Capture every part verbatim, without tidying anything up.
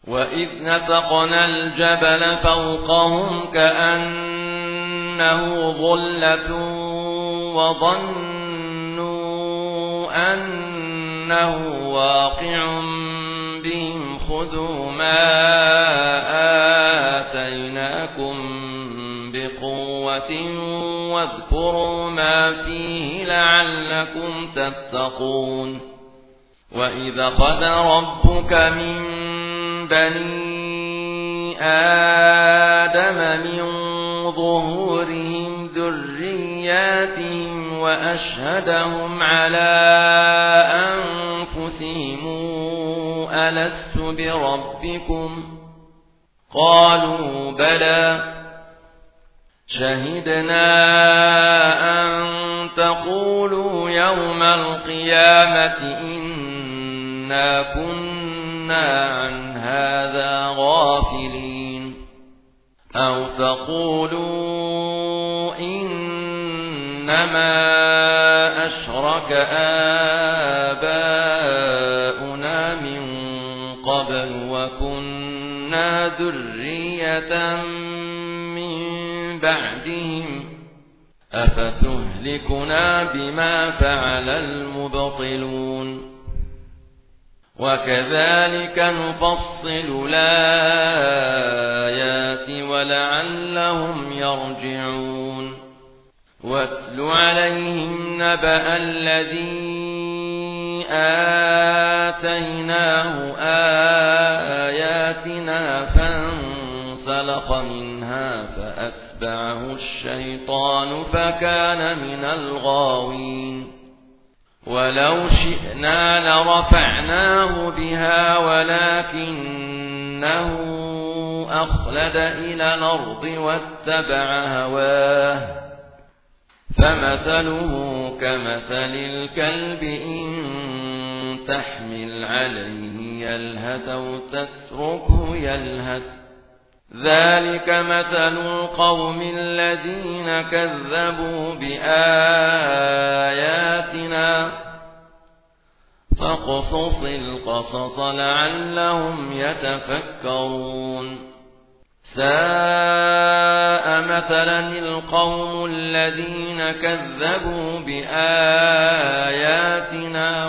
وإذ نتقنا الجبل فوقهم كأنه ظلة وظنوا أنه واقع بهم خذوا ما آتيناكم بقوة واذكروا ما فيه لعلكم تتقون وإذا أخذ ربك من بني آدم من ظهورهم ذرياتهم وأشهدهم على أنفسهم ألست بربكم قالوا بلى شهدنا أن تقولوا يوم القيامة إنا كنا عن هذا غافلين أو تقولوا إنما أشرك آباؤنا من قبل وكنا ذرية من بعدهم أفتهلكنا بما فعل المبطلون وكذلك نفصل الآيات ولعلهم يرجعون واتل عليهم نبأ الذي آتيناه آياتنا فانسلخ منها فأتبعه الشيطان فكان من الغاوين ولو شئنا لرفعناه بها ولكنه أخلد إلى الأرض واتبع هواه فمثله كمثل الكلب إن تحمل عليه يلهث أو تتركه يلهث ذلك مثل القوم الذين كذبوا بآياتنا فاقصص القصص لعلهم يتفكرون ساء مثلا القوم الذين كذبوا بآياتنا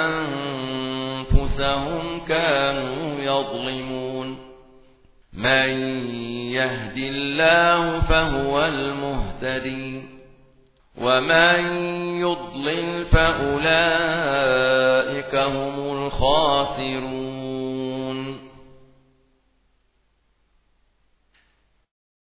وأنفسهم كانوا يظلمون من يهد الله فهو المهتدي ومن يضلل فأولئك هم الخاسرون